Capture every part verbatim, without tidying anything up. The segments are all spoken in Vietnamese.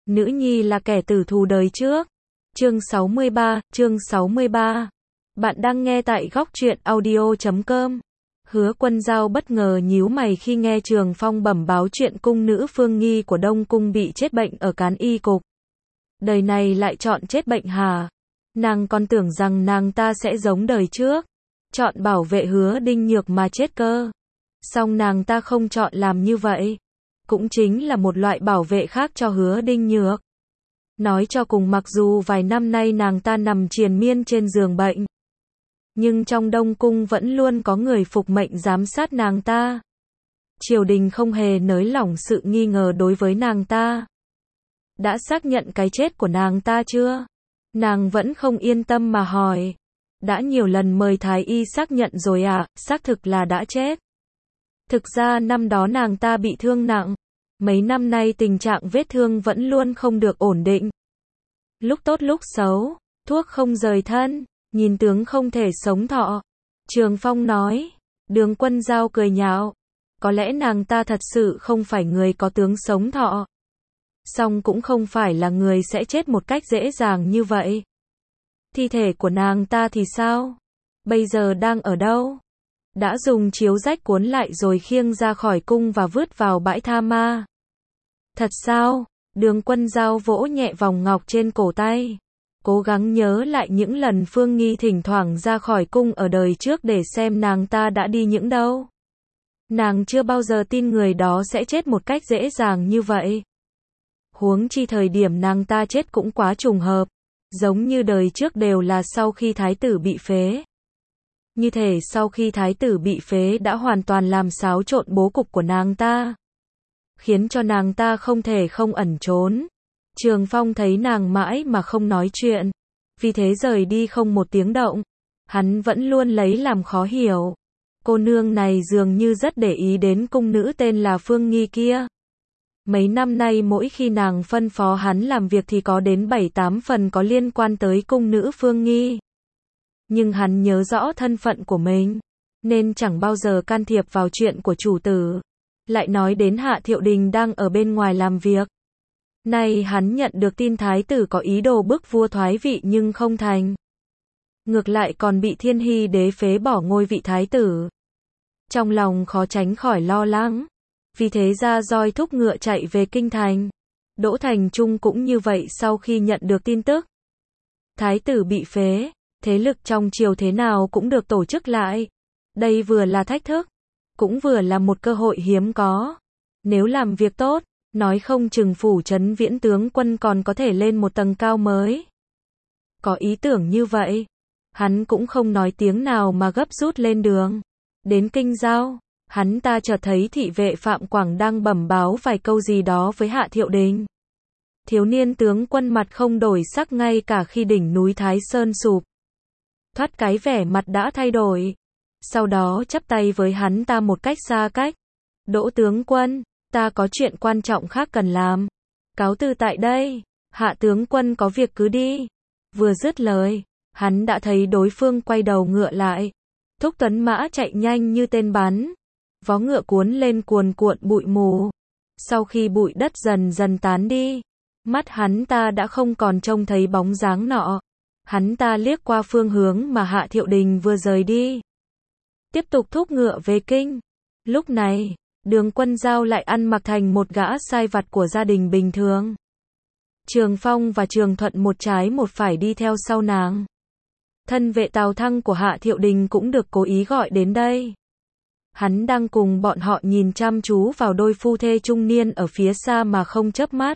Nữ nhi là kẻ tử thù đời trước. Chương sáu mươi ba, chương sáu mươi ba. Bạn đang nghe tại góc truyện audio chấm com. Hứa Quân Dao bất ngờ nhíu mày khi nghe Trường Phong bẩm báo chuyện cung nữ Phương Nghi của Đông Cung bị chết bệnh ở Cán Y Cục. Đời này lại chọn chết bệnh hả? Nàng còn tưởng rằng nàng ta sẽ giống đời trước, chọn bảo vệ Hứa Đinh Nhược mà chết cơ. Song nàng ta không chọn làm như vậy, cũng chính là một loại bảo vệ khác cho Hứa Đinh Nhược. Nói cho cùng, mặc dù vài năm nay nàng ta nằm triền miên trên giường bệnh, nhưng trong Đông Cung vẫn luôn có người phục mệnh giám sát nàng ta. Triều đình không hề nới lỏng sự nghi ngờ đối với nàng ta. Đã xác nhận cái chết của nàng ta chưa? Nàng vẫn không yên tâm mà hỏi. Đã nhiều lần mời thái y xác nhận rồi ạ, à, xác thực là đã chết. Thực ra năm đó nàng ta bị thương nặng. Mấy năm nay tình trạng vết thương vẫn luôn không được ổn định. Lúc tốt lúc xấu, thuốc không rời thân, nhìn tướng không thể sống thọ. Trường Phong nói. Đường Quân Dao cười nhạo. Có lẽ nàng ta thật sự không phải người có tướng sống thọ. Song cũng không phải là người sẽ chết một cách dễ dàng như vậy. Thi thể của nàng ta thì sao? Bây giờ đang ở đâu? Đã dùng chiếu rách cuốn lại rồi khiêng ra khỏi cung và vứt vào bãi tha ma. Thật sao? Đường Quân Dao vỗ nhẹ vòng ngọc trên cổ tay, cố gắng nhớ lại những lần Phương Nghi thỉnh thoảng ra khỏi cung ở đời trước để xem nàng ta đã đi những đâu. Nàng chưa bao giờ tin người đó sẽ chết một cách dễ dàng như vậy. Huống chi thời điểm nàng ta chết cũng quá trùng hợp, giống như đời trước đều là sau khi thái tử bị phế. Như thể sau khi thái tử bị phế đã hoàn toàn làm xáo trộn bố cục của nàng ta, khiến cho nàng ta không thể không ẩn trốn. Trường Phong thấy nàng mãi mà không nói chuyện, vì thế rời đi không một tiếng động. Hắn vẫn luôn lấy làm khó hiểu. Cô nương này dường như rất để ý đến cung nữ tên là Phương Nghi kia. Mấy năm nay mỗi khi nàng phân phó hắn làm việc thì có đến bảy tám phần có liên quan tới cung nữ Phương Nghi. Nhưng hắn nhớ rõ thân phận của mình, nên chẳng bao giờ can thiệp vào chuyện của chủ tử. Lại nói đến Hạ Thiệu Đình đang ở bên ngoài làm việc. Nay hắn nhận được tin thái tử có ý đồ bức vua thoái vị nhưng không thành. Ngược lại còn bị Thiên Hy đế phế bỏ ngôi vị thái tử. Trong lòng khó tránh khỏi lo lắng. Vì thế ra roi thúc ngựa chạy về kinh thành. Đỗ Thành Trung cũng như vậy sau khi nhận được tin tức thái tử bị phế, thế lực trong triều thế nào cũng được tổ chức lại. Đây vừa là thách thức, cũng vừa là một cơ hội hiếm có. Nếu làm việc tốt, nói không chừng phủ trấn Viễn tướng quân còn có thể lên một tầng cao mới. Có ý tưởng như vậy, hắn cũng không nói tiếng nào mà gấp rút lên đường. Đến Kinh Giao, hắn ta chợt thấy thị vệ Phạm Quảng đang bẩm báo vài câu gì đó với Hạ Thiệu Đình. Thiếu niên tướng quân mặt không đổi sắc, ngay cả khi đỉnh núi Thái Sơn sụp, thoát cái vẻ mặt đã thay đổi. Sau đó chắp tay với hắn ta một cách xa cách. Đỗ tướng quân, ta có chuyện quan trọng khác cần làm. Cáo từ tại đây. Hạ tướng quân có việc cứ đi. Vừa dứt lời, hắn đã thấy đối phương quay đầu ngựa lại. Thúc tuấn mã chạy nhanh như tên bắn. Vó ngựa cuốn lên cuồn cuộn bụi mù. Sau khi bụi đất dần dần tán đi, mắt hắn ta đã không còn trông thấy bóng dáng nọ. Hắn ta liếc qua phương hướng mà Hạ Thiệu Đình vừa rời đi, tiếp tục thúc ngựa về kinh. Lúc này, Đường Quân Dao lại ăn mặc thành một gã sai vặt của gia đình bình thường. Trường Phong và Trường Thuận một trái một phải đi theo sau nàng. Thân vệ Tào Thăng của Hạ Thiệu Đình cũng được cố ý gọi đến đây. Hắn đang cùng bọn họ nhìn chăm chú vào đôi phu thê trung niên ở phía xa mà không chớp mắt.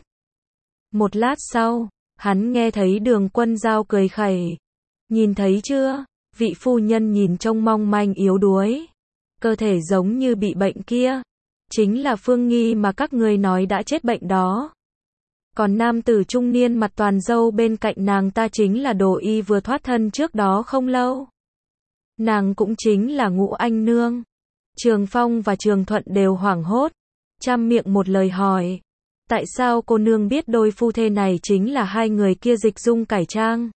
Một lát sau, hắn nghe thấy Đường Quân Dao cười khẩy. Nhìn thấy chưa? Vị phu nhân nhìn trông mong manh yếu đuối, cơ thể giống như bị bệnh kia, chính là Phương Nghi mà các người nói đã chết bệnh đó. Còn nam tử trung niên mặt toàn râu bên cạnh nàng ta chính là Đồ Y vừa thoát thân trước đó không lâu. Nàng cũng chính là Ngũ Anh Nương. Trường Phong và Trường Thuận đều hoảng hốt, trăm miệng một lời hỏi. Tại sao cô nương biết đôi phu thê này chính là hai người kia dịch dung cải trang?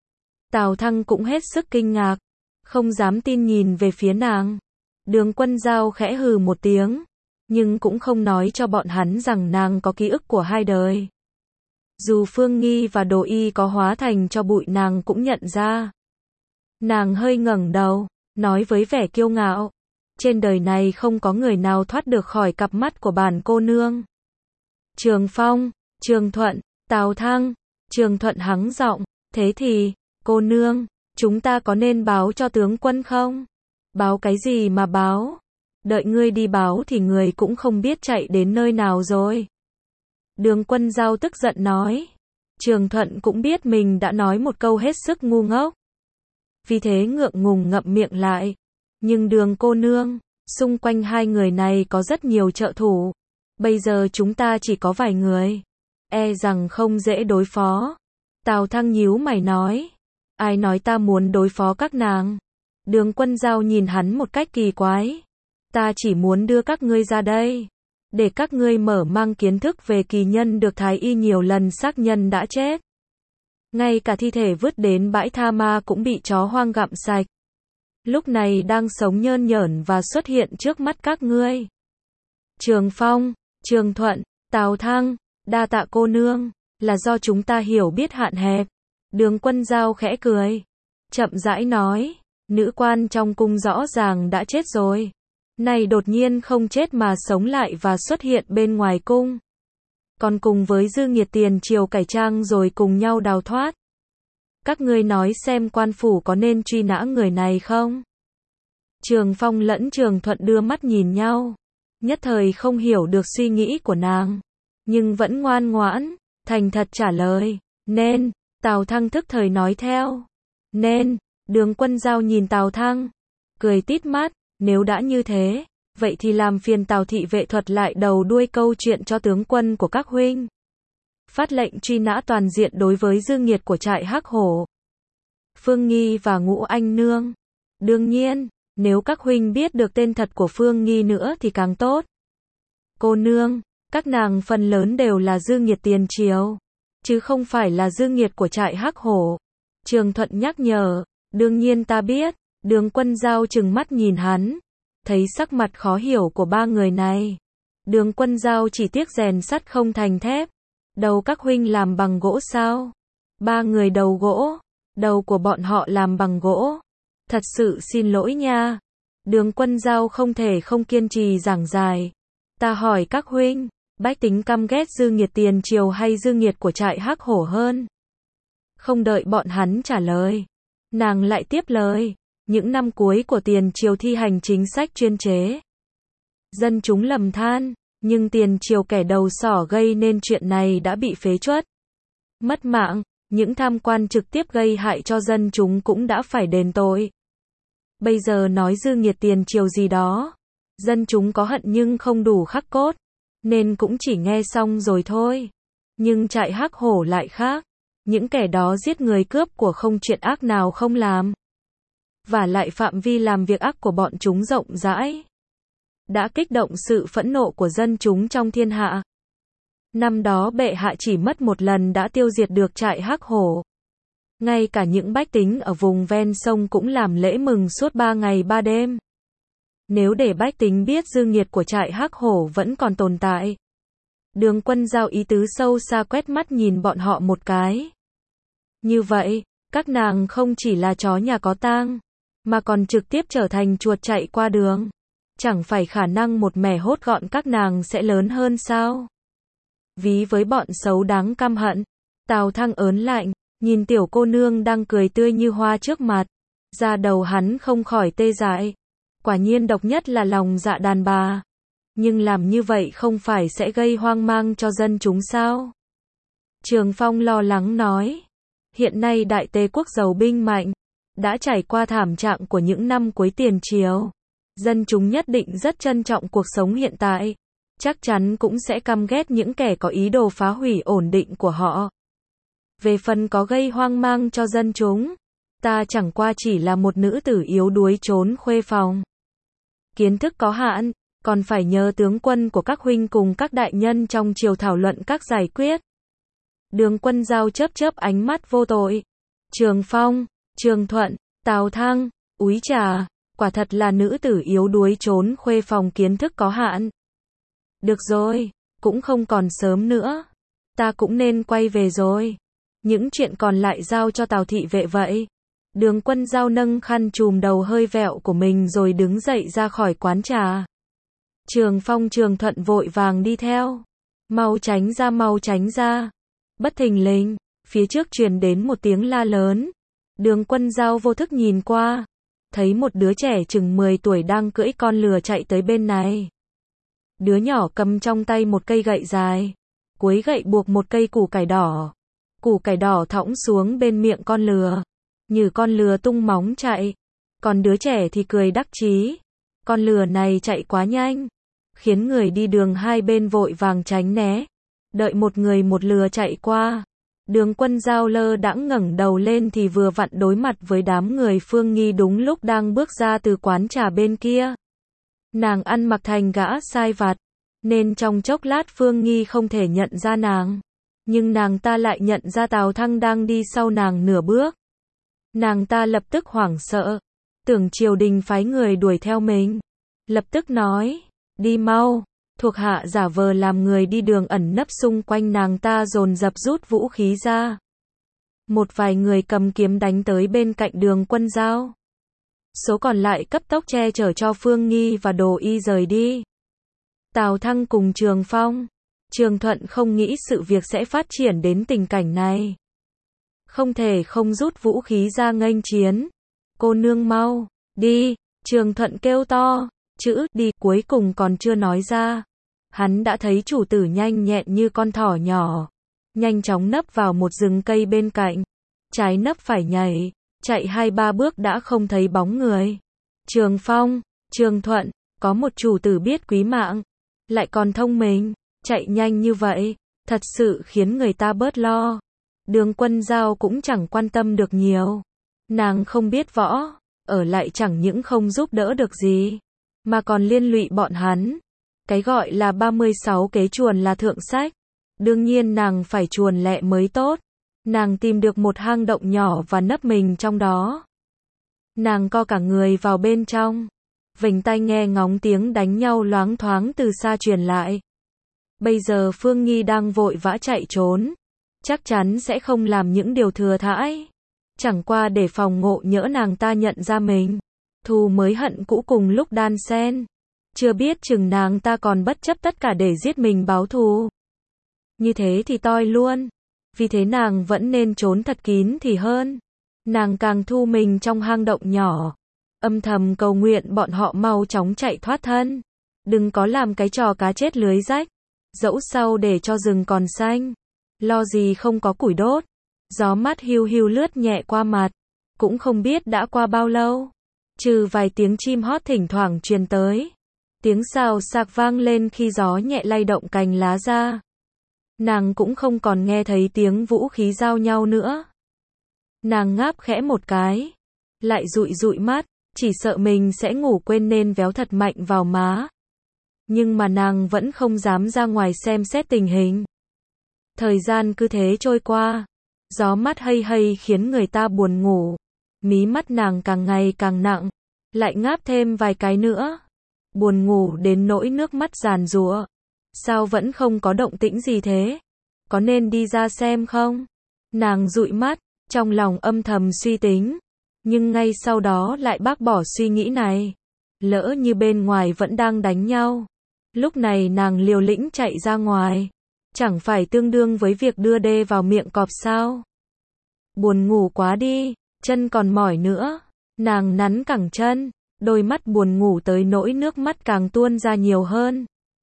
Tào Thăng cũng hết sức kinh ngạc, không dám tin nhìn về phía nàng. Đường Quân Dao khẽ hừ một tiếng, nhưng cũng không nói cho bọn hắn rằng nàng có ký ức của hai đời. Dù Phương Nghi và Đồ Y có hóa thành cho bụi nàng cũng nhận ra. Nàng hơi ngẩng đầu, nói với vẻ kiêu ngạo. Trên đời này không có người nào thoát được khỏi cặp mắt của bản cô nương. Trường Phong, Trường Thuận, Tào Thăng. Trường Thuận hắng giọng, thế thì, cô nương, chúng ta có nên báo cho tướng quân không? Báo cái gì mà báo? Đợi ngươi đi báo thì người cũng không biết chạy đến nơi nào rồi. Đường Quân Giao tức giận nói. Trường Thuận cũng biết mình đã nói một câu hết sức ngu ngốc. Vì thế ngượng ngùng ngậm miệng lại. Nhưng Đường cô nương, xung quanh hai người này có rất nhiều trợ thủ. Bây giờ chúng ta chỉ có vài người. E rằng không dễ đối phó. Tào Thăng nhíu mày nói. Ai nói ta muốn đối phó các nàng? Đường Quân Giao nhìn hắn một cách kỳ quái. Ta chỉ muốn đưa các ngươi ra đây. Để các ngươi mở mang kiến thức về kỳ nhân được Thái Y nhiều lần xác nhân đã chết. Ngay cả thi thể vứt đến bãi tha ma cũng bị chó hoang gặm sạch. Lúc này đang sống nhơn nhởn và xuất hiện trước mắt các ngươi. Trường Phong, Trường Thuận, Tào Thăng, đa tạ cô nương, là do chúng ta hiểu biết hạn hẹp. Đường Quân Giao khẽ cười. Chậm rãi nói, nữ quan trong cung rõ ràng đã chết rồi. Này đột nhiên không chết mà sống lại và xuất hiện bên ngoài cung. Còn cùng với Dư Nghiệt tiền triều cải trang rồi cùng nhau đào thoát. Các ngươi nói xem quan phủ có nên truy nã người này không? Trường Phong lẫn Trường Thuận đưa mắt nhìn nhau. Nhất thời không hiểu được suy nghĩ của nàng. Nhưng vẫn ngoan ngoãn, thành thật trả lời. Nên, Tào Thăng thức thời nói theo. Nên, Đường Quân Giao nhìn Tào Thăng. Cười tít mắt, nếu đã như thế, vậy thì làm phiền Tào thị vệ thuật lại đầu đuôi câu chuyện cho tướng quân của các huynh. Phát lệnh truy nã toàn diện đối với Dương Nghiệt của trại Hắc Hổ, Phương Nghi và Ngũ Anh Nương. Đương nhiên, nếu các huynh biết được tên thật của Phương Nghi nữa thì càng tốt. Cô nương, các nàng phần lớn đều là Dương Nghiệt tiền triều, chứ không phải là Dương Nghiệt của trại Hắc Hổ. Trường Thuận nhắc nhở, đương nhiên ta biết. Đường Quân Giao trừng mắt nhìn hắn, thấy sắc mặt khó hiểu của ba người này. Đường Quân Giao chỉ tiếc rèn sắt không thành thép. Đầu các huynh làm bằng gỗ sao? Ba người đầu gỗ, đầu của bọn họ làm bằng gỗ. Thật sự xin lỗi nha. Đường Quân Giao không thể không kiên trì giảng giải. Ta hỏi các huynh, bách tính căm ghét Dư Nghiệt tiền triều hay Dư Nghiệt của trại Hắc Hổ hơn? Không đợi bọn hắn trả lời, nàng lại tiếp lời. Những năm cuối của tiền triều thi hành chính sách chuyên chế, dân chúng lầm than, nhưng tiền triều kẻ đầu sỏ gây nên chuyện này đã bị phế truất, mất mạng, những tham quan trực tiếp gây hại cho dân chúng cũng đã phải đền tội. Bây giờ nói Dư Nghiệt tiền triều gì đó, dân chúng có hận nhưng không đủ khắc cốt, nên cũng chỉ nghe xong rồi thôi. Nhưng trại Hắc Hổ lại khác, những kẻ đó giết người cướp của không chuyện ác nào không làm. Và lại phạm vi làm việc ác của bọn chúng rộng rãi, đã kích động sự phẫn nộ của dân chúng trong thiên hạ. Năm đó bệ hạ chỉ mất một lần đã tiêu diệt được trại Hắc Hổ. Ngay cả những bách tính ở vùng ven sông cũng làm lễ mừng suốt ba ngày ba đêm. Nếu để bách tính biết dư nghiệt của trại Hắc Hổ vẫn còn tồn tại. Đường Quân Giao ý tứ sâu xa quét mắt nhìn bọn họ một cái. Như vậy, các nàng không chỉ là chó nhà có tang, mà còn trực tiếp trở thành chuột chạy qua đường. Chẳng phải khả năng một mẻ hốt gọn các nàng sẽ lớn hơn sao? Ví với bọn xấu đáng căm hận. Tào Thăng ớn lạnh, nhìn tiểu cô nương đang cười tươi như hoa trước mặt. Da đầu hắn không khỏi tê dại. Quả nhiên độc nhất là lòng dạ đàn bà. Nhưng làm như vậy không phải sẽ gây hoang mang cho dân chúng sao? Trường Phong lo lắng nói. Hiện nay Đại Tề quốc giàu binh mạnh, đã trải qua thảm trạng của những năm cuối tiền triều. Dân chúng nhất định rất trân trọng cuộc sống hiện tại. Chắc chắn cũng sẽ căm ghét những kẻ có ý đồ phá hủy ổn định của họ. Về phần có gây hoang mang cho dân chúng, ta chẳng qua chỉ là một nữ tử yếu đuối trốn khuê phòng. Kiến thức có hạn, còn phải nhờ tướng quân của các huynh cùng các đại nhân trong triều thảo luận các giải quyết. Đường Quân Giao chớp chớp ánh mắt vô tội. Trường Phong, Trường Thuận, Tào Thăng, úi trà, quả thật là nữ tử yếu đuối trốn khuê phòng kiến thức có hạn. Được rồi, cũng không còn sớm nữa. ta cũng nên quay về rồi. Những chuyện còn lại giao cho Tào thị vệ vậy. Đường Quân Dao nâng khăn trùm đầu hơi vẹo của mình rồi đứng dậy ra khỏi quán trà. Trường Phong Trường Thuận vội vàng đi theo. Mau tránh ra, mau tránh ra. Bất thình lình, phía trước truyền đến một tiếng la lớn. Đường Quân Dao vô thức nhìn qua, thấy một đứa trẻ chừng mười tuổi đang cưỡi con lừa chạy tới bên này. Đứa nhỏ cầm trong tay một cây gậy dài, cuối gậy buộc một cây củ cải đỏ. Củ cải đỏ thõng xuống bên miệng con lừa, như con lừa tung móng chạy. Còn đứa trẻ thì cười đắc chí. Con lừa này chạy quá nhanh, khiến người đi đường hai bên vội vàng tránh né. Đợi một người một lừa chạy qua, Đường Quân Dao lơ đãng ngẩng đầu lên thì vừa vặn đối mặt với đám người Phương Nghi đúng lúc đang bước ra từ quán trà bên kia. Nàng ăn mặc thành gã sai vặt, nên trong chốc lát Phương Nghi không thể nhận ra nàng. Nhưng nàng ta lại nhận ra Tào Thăng đang đi sau nàng nửa bước. Nàng ta lập tức hoảng sợ, tưởng triều đình phái người đuổi theo mình. Lập tức nói, đi mau. Thuộc hạ giả vờ làm người đi đường ẩn nấp xung quanh nàng ta dồn dập rút vũ khí ra. Một vài người cầm kiếm đánh tới bên cạnh Đường Quân Dao. Số còn lại cấp tốc che chở cho Phương Nghi và Đồ Y rời đi. Tào Thăng cùng Trường Phong, Trường Thuận không nghĩ sự việc sẽ phát triển đến tình cảnh này. Không thể không rút vũ khí ra nghênh chiến. Cô nương mau, đi, Trường Thuận kêu to. Chữ đi cuối cùng còn chưa nói ra. Hắn đã thấy chủ tử nhanh nhẹn như con thỏ nhỏ, nhanh chóng nấp vào một rừng cây bên cạnh. Trái nấp phải nhảy, chạy hai ba bước đã không thấy bóng người. Trường Phong, Trường Thuận, có một chủ tử biết quý mạng, lại còn thông minh, chạy nhanh như vậy, thật sự khiến người ta bớt lo. Đường Quân Dao cũng chẳng quan tâm được nhiều. Nàng không biết võ, ở lại chẳng những không giúp đỡ được gì, mà còn liên lụy bọn hắn. Cái gọi là ba mươi sáu kế chuồn là thượng sách. Đương nhiên nàng phải chuồn lẹ mới tốt. Nàng tìm được một hang động nhỏ và nấp mình trong đó. Nàng co cả người vào bên trong, vểnh tai nghe ngóng tiếng đánh nhau loáng thoáng từ xa truyền lại. Bây giờ Phương Nghi đang vội vã chạy trốn, chắc chắn sẽ không làm những điều thừa thãi. Chẳng qua để phòng ngộ nhỡ nàng ta nhận ra mình. Thù mới hận cũ cùng lúc đan xen. Chưa biết chừng nàng ta còn bất chấp tất cả để giết mình báo thù. Như thế thì toi luôn. Vì thế nàng vẫn nên trốn thật kín thì hơn. Nàng càng thu mình trong hang động nhỏ, âm thầm cầu nguyện bọn họ mau chóng chạy thoát thân. Đừng có làm cái trò cá chết lưới rách. Dẫu sau để cho rừng còn xanh, lo gì không có củi đốt. Gió mát hiu hiu lướt nhẹ qua mặt, cũng không biết đã qua bao lâu. Trừ vài tiếng chim hót thỉnh thoảng truyền tới, tiếng xào xạc vang lên khi gió nhẹ lay động cành lá ra. Nàng cũng không còn nghe thấy tiếng vũ khí giao nhau nữa. Nàng ngáp khẽ một cái, lại dụi dụi mắt, chỉ sợ mình sẽ ngủ quên nên véo thật mạnh vào má. Nhưng mà nàng vẫn không dám ra ngoài xem xét tình hình. Thời gian cứ thế trôi qua, gió mát hây hây khiến người ta buồn ngủ. Mí mắt nàng càng ngày càng nặng, lại ngáp thêm vài cái nữa. Buồn ngủ đến nỗi nước mắt giàn giụa. Sao vẫn không có động tĩnh gì thế? Có nên đi ra xem không? Nàng dụi mắt, trong lòng âm thầm suy tính. Nhưng ngay sau đó lại bác bỏ suy nghĩ này. Lỡ như bên ngoài vẫn đang đánh nhau. Lúc này nàng liều lĩnh chạy ra ngoài. Chẳng phải tương đương với việc đưa đê vào miệng cọp sao? Buồn ngủ quá đi, chân còn mỏi nữa. Nàng nắn cẳng chân, đôi mắt buồn ngủ tới nỗi nước mắt càng tuôn ra nhiều hơn.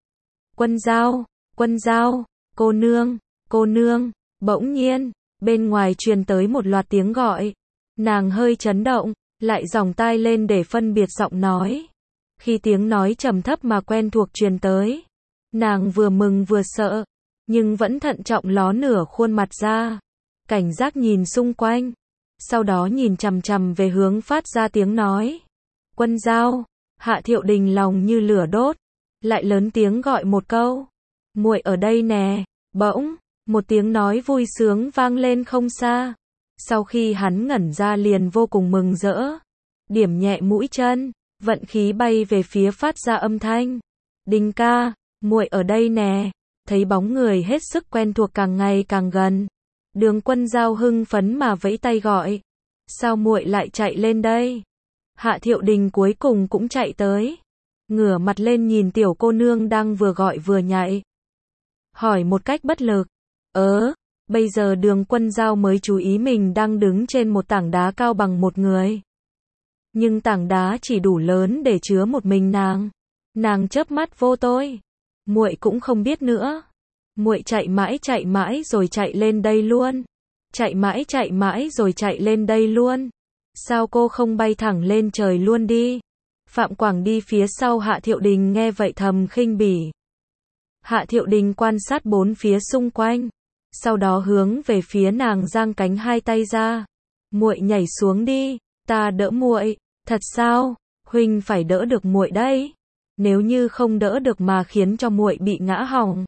Quân Dao, Quân Dao, cô nương, cô nương. Bỗng nhiên, bên ngoài truyền tới một loạt tiếng gọi. Nàng hơi chấn động, lại giòng tai lên để phân biệt giọng nói. Khi tiếng nói trầm thấp mà quen thuộc truyền tới, nàng vừa mừng vừa sợ, nhưng vẫn thận trọng ló nửa khuôn mặt ra, cảnh giác nhìn xung quanh, sau đó nhìn chằm chằm về hướng phát ra tiếng nói. Quân Dao. Hạ Thiệu Đình lòng như lửa đốt, lại lớn tiếng gọi một câu. Muội ở đây nè. Bỗng, một tiếng nói vui sướng vang lên không xa. Sau khi hắn ngẩn ra liền vô cùng mừng rỡ, điểm nhẹ mũi chân, vận khí bay về phía phát ra âm thanh. Đình ca, muội ở đây nè. thấy bóng người hết sức quen thuộc càng ngày càng gần. Đường Quân Dao hưng phấn mà vẫy tay gọi. Sao muội lại chạy lên đây? Hạ Thiệu Đình cuối cùng cũng chạy tới. Ngửa mặt lên nhìn tiểu cô nương đang vừa gọi vừa nhảy. Hỏi một cách bất lực. Ớ, bây giờ Đường Quân Dao mới chú ý mình đang đứng trên một tảng đá cao bằng một người. Nhưng tảng đá chỉ đủ lớn để chứa một mình nàng. Nàng chớp mắt vô tôi. Muội cũng không biết nữa. Muội chạy mãi chạy mãi rồi chạy lên đây luôn. Chạy mãi chạy mãi rồi chạy lên đây luôn. Sao cô không bay thẳng lên trời luôn đi? Phạm Quảng đi phía sau Hạ Thiệu Đình nghe vậy thầm khinh bỉ. Hạ Thiệu Đình quan sát bốn phía xung quanh, sau đó hướng về phía nàng giang cánh hai tay ra. Muội nhảy xuống đi, ta đỡ muội. Thật sao? Huynh phải đỡ được muội đấy. Nếu như không đỡ được mà khiến cho muội bị ngã hỏng,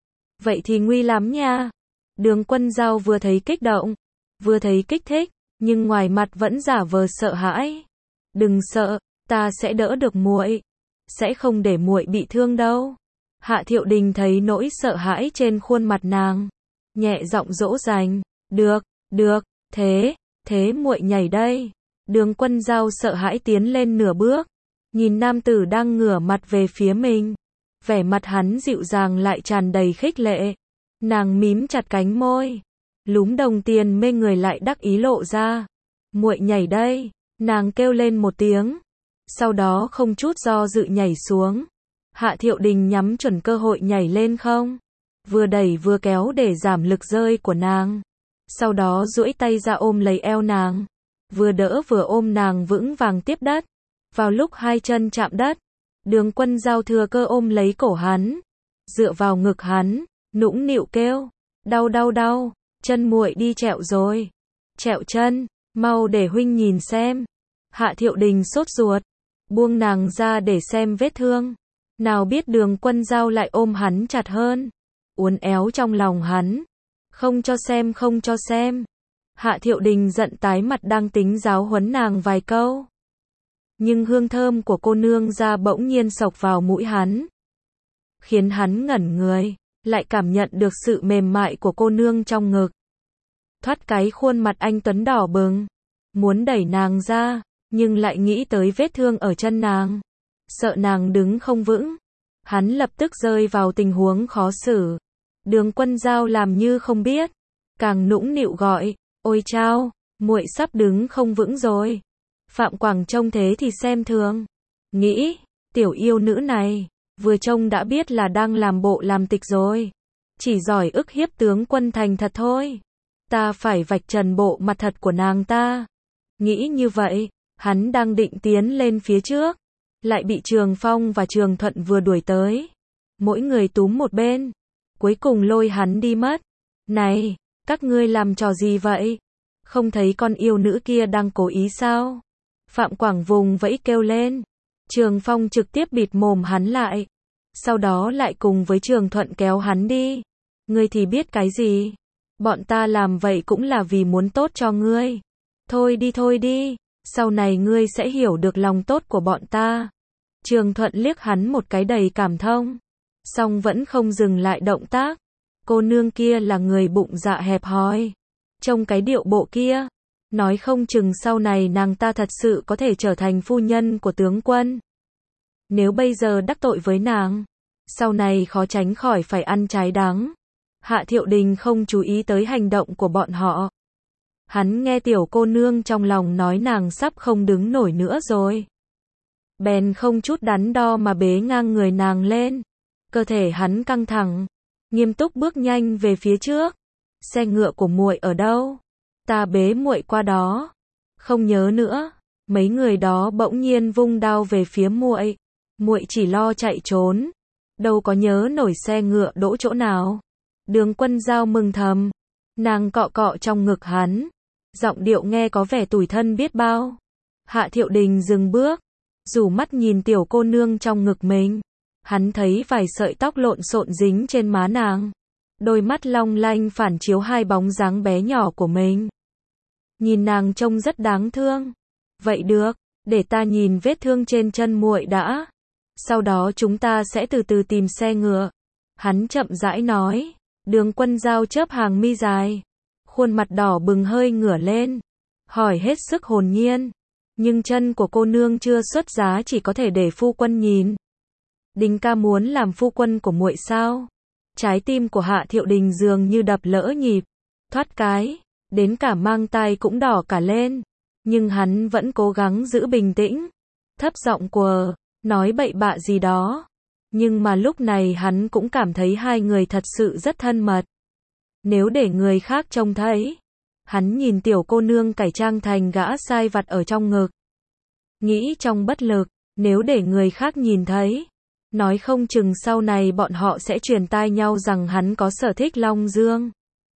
vậy thì nguy lắm nha. Đường Quân Dao vừa thấy kích động, vừa thấy kích thích, nhưng ngoài mặt vẫn giả vờ sợ hãi. Đừng sợ, ta sẽ đỡ được muội, sẽ không để muội bị thương đâu. Hạ Thiệu Đình thấy nỗi sợ hãi trên khuôn mặt nàng, nhẹ giọng dỗ dành. Được, được, thế, thế muội nhảy đây. Đường Quân Dao sợ hãi tiến lên nửa bước, nhìn nam tử đang ngửa mặt về phía mình. Vẻ mặt hắn dịu dàng lại tràn đầy khích lệ. Nàng mím chặt cánh môi, lúm đồng tiền mê người lại đắc ý lộ ra. Muội nhảy đây, nàng kêu lên một tiếng, sau đó không chút do dự nhảy xuống. Hạ Thiệu Đình nhắm chuẩn cơ hội nhảy lên không, vừa đẩy vừa kéo để giảm lực rơi của nàng. Sau đó duỗi tay ra ôm lấy eo nàng, vừa đỡ vừa ôm nàng vững vàng tiếp đất. Vào lúc hai chân chạm đất, Đường Quân Dao thừa cơ ôm lấy cổ hắn, dựa vào ngực hắn, nũng nịu kêu, đau đau đau, chân muội đi trẹo rồi. Trẹo chân, mau để huynh nhìn xem. Hạ Thiệu Đình sốt ruột, buông nàng ra để xem vết thương. Nào biết Đường Quân Dao lại ôm hắn chặt hơn, uốn éo trong lòng hắn. Không cho xem, không cho xem. Hạ Thiệu Đình giận tái mặt đang tính giáo huấn nàng vài câu. Nhưng hương thơm của cô nương ra bỗng nhiên xộc vào mũi hắn, khiến hắn ngẩn người, lại cảm nhận được sự mềm mại của cô nương trong ngực. Thoát cái khuôn mặt anh tuấn đỏ bừng, muốn đẩy nàng ra, nhưng lại nghĩ tới vết thương ở chân nàng, sợ nàng đứng không vững. Hắn lập tức rơi vào tình huống khó xử. Đường Quân Dao làm như không biết, càng nũng nịu gọi, ôi chao, muội sắp đứng không vững rồi. Phạm Quảng trông thế thì xem thường, nghĩ, tiểu yêu nữ này, vừa trông đã biết là đang làm bộ làm tịch rồi, chỉ giỏi ức hiếp tướng quân thành thật thôi. Ta phải vạch trần bộ mặt thật của nàng ta. Nghĩ như vậy, hắn đang định tiến lên phía trước, lại bị Trường Phong và Trường Thuận vừa đuổi tới, mỗi người túm một bên, cuối cùng lôi hắn đi mất. Này, các ngươi làm trò gì vậy? Không thấy con yêu nữ kia đang cố ý sao? Phạm Quảng vùng vẫy kêu lên. Trường Phong trực tiếp bịt mồm hắn lại, sau đó lại cùng với Trường Thuận kéo hắn đi. Ngươi thì biết cái gì? Bọn ta làm vậy cũng là vì muốn tốt cho ngươi. Thôi đi thôi đi, sau này ngươi sẽ hiểu được lòng tốt của bọn ta. Trường Thuận liếc hắn một cái đầy cảm thông, song vẫn không dừng lại động tác. Cô nương kia là người bụng dạ hẹp hòi. Trông cái điệu bộ kia, nói không chừng sau này nàng ta thật sự có thể trở thành phu nhân của tướng quân. Nếu bây giờ đắc tội với nàng, sau này khó tránh khỏi phải ăn trái đắng. Hạ Thiệu Đình không chú ý tới hành động của bọn họ. Hắn nghe tiểu cô nương trong lòng nói nàng sắp không đứng nổi nữa rồi, bèn không chút đắn đo mà bế ngang người nàng lên. Cơ thể hắn căng thẳng, nghiêm túc bước nhanh về phía trước. Xe ngựa của muội ở đâu? Ta bế muội qua đó. Không nhớ nữa. Mấy người đó bỗng nhiên vung đao về phía muội. Muội chỉ lo chạy trốn, đâu có nhớ nổi xe ngựa đỗ chỗ nào. Đường Quân Dao mừng thầm, nàng cọ cọ trong ngực hắn, giọng điệu nghe có vẻ tủi thân biết bao. Hạ Thiệu Đình dừng bước, rủ mắt nhìn tiểu cô nương trong ngực mình. Hắn thấy vài sợi tóc lộn xộn dính trên má nàng, đôi mắt long lanh phản chiếu hai bóng dáng bé nhỏ của mình. Nhìn nàng trông rất đáng thương. Vậy được, để ta nhìn vết thương trên chân muội đã, sau đó chúng ta sẽ từ từ tìm xe ngựa. Hắn chậm rãi nói. Đường Quân Dao chớp hàng mi dài. Khuôn mặt đỏ bừng hơi ngửa lên. Hỏi hết sức hồn nhiên. Nhưng chân của cô nương chưa xuất giá chỉ có thể để phu quân nhìn. Đình ca muốn làm phu quân của muội sao? Trái tim của Hạ Thiệu Đình dường như đập lỡ nhịp. Thoát cái. Đến cả mang tai cũng đỏ cả lên. Nhưng hắn vẫn cố gắng giữ bình tĩnh. Thấp giọng quờ. Nói bậy bạ gì đó. Nhưng mà lúc này hắn cũng cảm thấy hai người thật sự rất thân mật. Nếu để người khác trông thấy. Hắn nhìn tiểu cô nương cải trang thành gã sai vặt ở trong ngực. Nghĩ trong bất lực. Nếu để người khác nhìn thấy. Nói không chừng sau này bọn họ sẽ truyền tai nhau rằng hắn có sở thích Long Dương.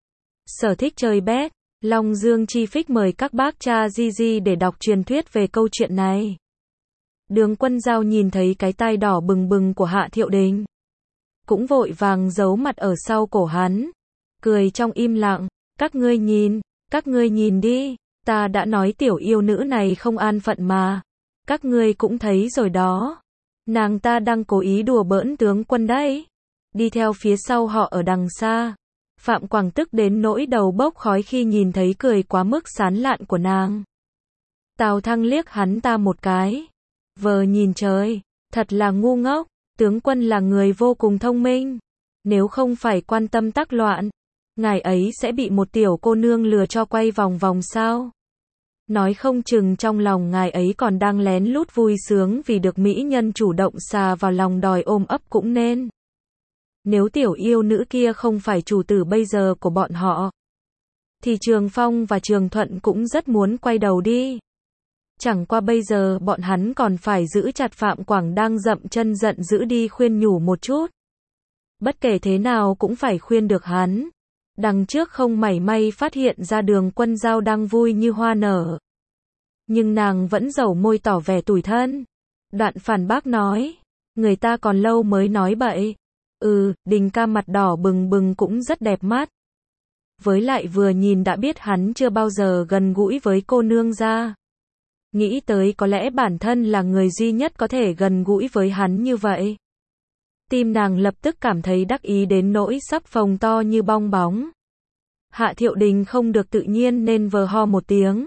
Sở thích chơi bét. Long Dương chi phích mời các bác cha di di để đọc truyền thuyết về câu chuyện này. Đường Quân Dao nhìn thấy cái tai đỏ bừng bừng của Hạ Thiệu Đình. Cũng vội vàng giấu mặt ở sau cổ hắn. Cười trong im lặng. Các ngươi nhìn, các ngươi nhìn đi. Ta đã nói tiểu yêu nữ này không an phận mà. Các ngươi cũng thấy rồi đó. Nàng ta đang cố ý đùa bỡn tướng quân đấy. Đi theo phía sau họ ở đằng xa. Phạm Quảng tức đến nỗi đầu bốc khói khi nhìn thấy cười quá mức sán lạn của nàng. Tào Thăng liếc hắn ta một cái. Vờ nhìn trời, thật là ngu ngốc, tướng quân là người vô cùng thông minh. Nếu không phải quan tâm tác loạn, ngài ấy sẽ bị một tiểu cô nương lừa cho quay vòng vòng sao? Nói không chừng trong lòng ngài ấy còn đang lén lút vui sướng vì được mỹ nhân chủ động xà vào lòng đòi ôm ấp cũng nên. Nếu tiểu yêu nữ kia không phải chủ tử bây giờ của bọn họ, thì Trường Phong và Trường Thuận cũng rất muốn quay đầu đi. Chẳng qua bây giờ bọn hắn còn phải giữ chặt Phạm Quảng đang dậm chân giận dữ đi khuyên nhủ một chút. Bất kể thế nào cũng phải khuyên được hắn. Đằng trước không mảy may phát hiện ra Đường Quân Dao đang vui như hoa nở. Nhưng nàng vẫn dẩu môi tỏ vẻ tủi thân. Đoạn phản bác nói. Người ta còn lâu mới nói bậy. Ừ, Đình ca mặt đỏ bừng bừng cũng rất đẹp mắt. Với lại vừa nhìn đã biết hắn chưa bao giờ gần gũi với cô nương ra. Nghĩ tới có lẽ bản thân là người duy nhất có thể gần gũi với hắn như vậy. Tim nàng lập tức cảm thấy đắc ý đến nỗi sắp phồng to như bong bóng. Hạ Thiệu Đình không được tự nhiên nên vờ ho một tiếng.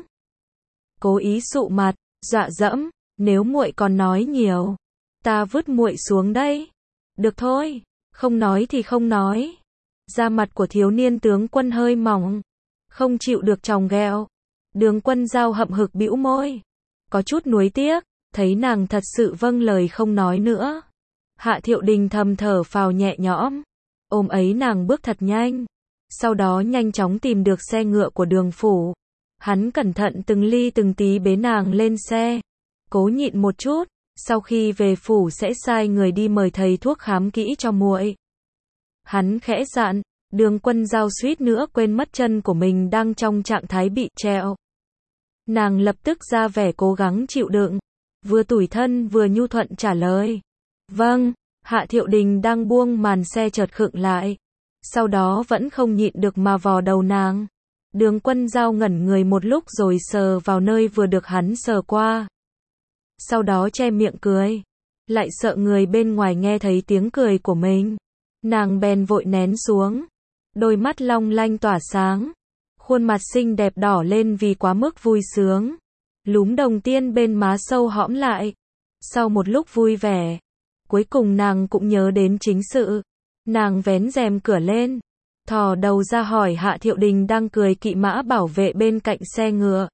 Cố ý sụ mặt, dọa dẫm, nếu muội còn nói nhiều, ta vứt muội xuống đây. Được thôi, không nói thì không nói. Da mặt của thiếu niên tướng quân hơi mỏng, không chịu được chòng ghẹo. Đường Quân Dao hậm hực bĩu môi, có chút nuối tiếc, thấy nàng thật sự vâng lời không nói nữa. Hạ Thiệu Đình thầm thở phào nhẹ nhõm, ôm ấy nàng bước thật nhanh, sau đó nhanh chóng tìm được xe ngựa của Đường phủ. Hắn cẩn thận từng ly từng tí bế nàng lên xe, cố nhịn một chút, sau khi về phủ sẽ sai người đi mời thầy thuốc khám kỹ cho muội. Hắn khẽ dặn, Đường Quân Dao suýt nữa quên mất chân của mình đang trong trạng thái bị treo. Nàng lập tức ra vẻ cố gắng chịu đựng, vừa tủi thân vừa nhu thuận trả lời. Vâng. Hạ Thiệu Đình đang buông màn xe chợt khựng lại, sau đó vẫn không nhịn được mà vò đầu nàng. Đường Quân Dao ngẩn người một lúc rồi sờ vào nơi vừa được hắn sờ qua. Sau đó che miệng cười, lại sợ người bên ngoài nghe thấy tiếng cười của mình. Nàng bèn vội nén xuống, đôi mắt long lanh tỏa sáng, khuôn mặt xinh đẹp đỏ lên vì quá mức vui sướng. Lúm đồng tiên bên má sâu hõm lại. Sau một lúc vui vẻ, cuối cùng nàng cũng nhớ đến chính sự. Nàng vén rèm cửa lên, thò đầu ra hỏi Hạ Thiệu Đình đang cười kỵ mã bảo vệ bên cạnh xe ngựa.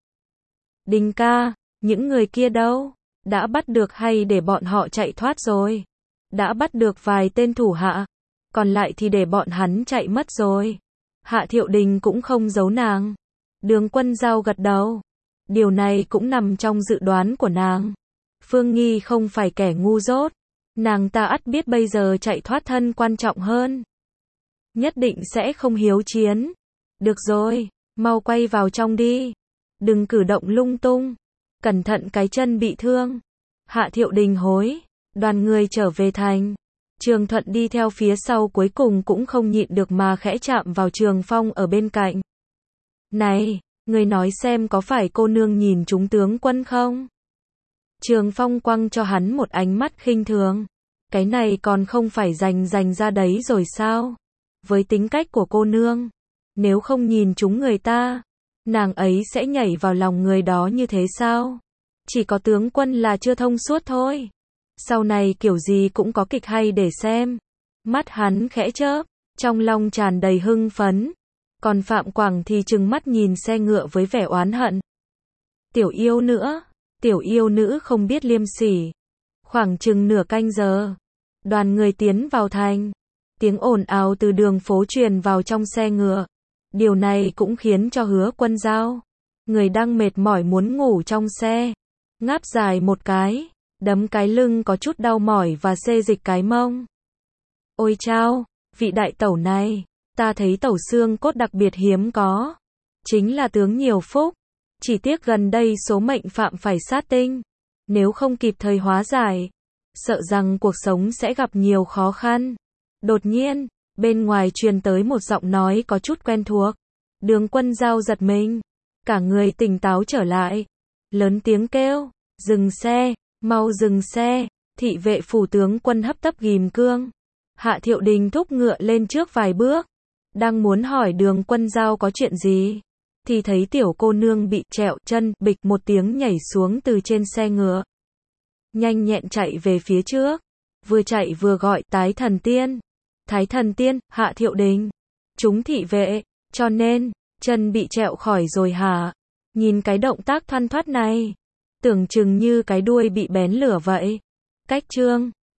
Đình ca, những người kia đâu? Đã bắt được hay để bọn họ chạy thoát rồi? Đã bắt được vài tên thủ hạ, còn lại thì để bọn hắn chạy mất rồi. Hạ Thiệu Đình cũng không giấu nàng. Đường Quân Dao gật đầu. Điều này cũng nằm trong dự đoán của nàng. Phương Nghi không phải kẻ ngu dốt. Nàng ta ắt biết bây giờ chạy thoát thân quan trọng hơn. Nhất định sẽ không hiếu chiến. Được rồi, mau quay vào trong đi. Đừng cử động lung tung. Cẩn thận cái chân bị thương. Hạ Thiệu Đình hối. Đoàn người trở về thành. Trường Thuận đi theo phía sau cuối cùng cũng không nhịn được mà khẽ chạm vào Trường Phong ở bên cạnh. Này, người nói xem có phải cô nương nhìn trúng tướng quân không? Trường Phong quăng cho hắn một ánh mắt khinh thường. Cái này còn không phải dành dành ra đấy rồi sao? Với tính cách của cô nương, nếu không nhìn chúng người ta, nàng ấy sẽ nhảy vào lòng người đó như thế sao? Chỉ có tướng quân là chưa thông suốt thôi. Sau này kiểu gì cũng có kịch hay để xem. Mắt hắn khẽ chớp, trong lòng tràn đầy hưng phấn. Còn Phạm Quảng thì trừng mắt nhìn xe ngựa với vẻ oán hận. Tiểu yêu nữa, tiểu yêu nữ không biết liêm sỉ. Khoảng chừng nửa canh giờ, đoàn người tiến vào thành. Tiếng ồn ào từ đường phố truyền vào trong xe ngựa. Điều này cũng khiến cho Hứa Quân Dao, người đang mệt mỏi muốn ngủ trong xe, ngáp dài một cái, đấm cái lưng có chút đau mỏi và xê dịch cái mông. Ôi chao, vị đại tẩu này, ta thấy tẩu xương cốt đặc biệt hiếm có. Chính là tướng nhiều phúc. Chỉ tiếc gần đây số mệnh phạm phải sát tinh. Nếu không kịp thời hóa giải, sợ rằng cuộc sống sẽ gặp nhiều khó khăn. Đột nhiên, bên ngoài truyền tới một giọng nói có chút quen thuộc. Đường Quân Dao giật mình, cả người tỉnh táo trở lại, lớn tiếng kêu, dừng xe, mau dừng xe. Thị vệ phủ tướng quân hấp tấp ghim cương. Hạ Thiệu Đình thúc ngựa lên trước vài bước, đang muốn hỏi Đường Quân Dao có chuyện gì, thì thấy tiểu cô nương bị trẹo chân, bịch một tiếng nhảy xuống từ trên xe ngựa. Nhanh nhẹn chạy về phía trước, vừa chạy vừa gọi Tái Thần Tiên. Thái Thần Tiên, Hạ Thiệu Đình, chúng thị vệ, cho nên, chân bị trẹo khỏi rồi hả? Nhìn cái động tác thoăn thoắt này, tưởng chừng như cái đuôi bị bén lửa vậy. Cách chương